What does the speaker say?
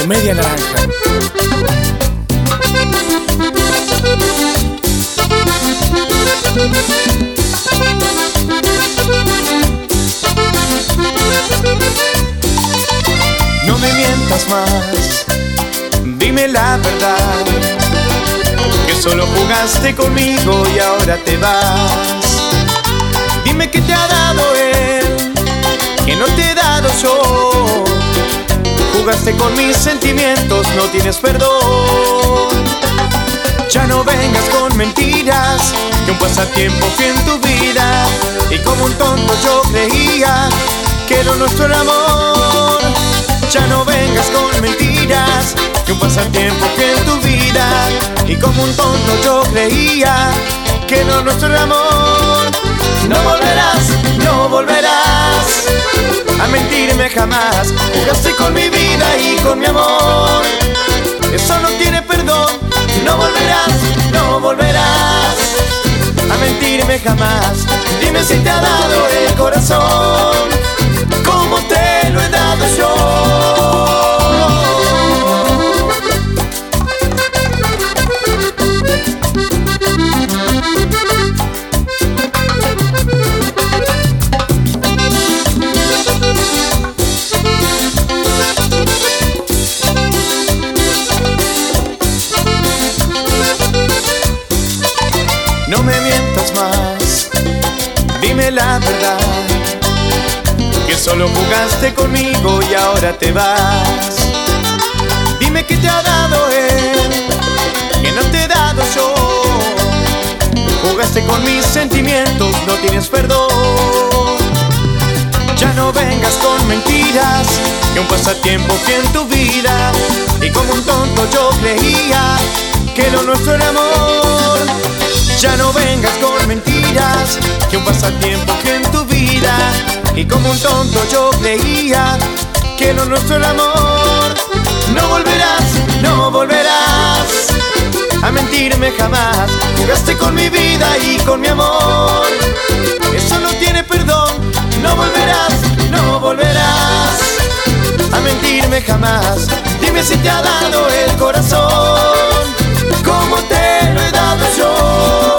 Media Naranja. No me mientas más, dime la verdad, que solo jugaste conmigo y ahora te vas. Dime qué te ha dado él, que no te he dado yo. Jugaste con mis sentimientos, no tienes perdón. Ya no vengas con mentiras, que un pasatiempo fui en tu vida, y como un tonto yo creía que lo nuestro era amor. Ya no vengas con mentiras, que un pasatiempo fui en tu vida, y como un tonto yo creía que lo nuestro era amor. No volverás, no volverás a mentirme jamás. Jugaste con mi vida y con mi amor, eso no tiene perdón. No volverás, no volverás a mentirme jamás. Dime si te ha dado el corazón como te lo he dado yo. No me mientas más, dime la verdad, que solo jugaste conmigo y ahora te vas. Dime qué te ha dado él, que no te he dado yo. Jugaste con mis sentimientos, no tienes perdón. Ya no vengas con mentiras, que un pasatiempo fui en tu vida, y como un tonto yo creía que lo nuestro era amor. Ya no vengas con mentiras, que un pasatiempo fui en tu vida, y como un tonto yo creía que lo nuestro era amor. No volverás, no volverás a mentirme jamás. Jugaste con mi vida y con mi amor, eso no tiene perdón. No volverás, no volverás a mentirme jamás. Dime si te ha dado el corazón como te lo he dado yo.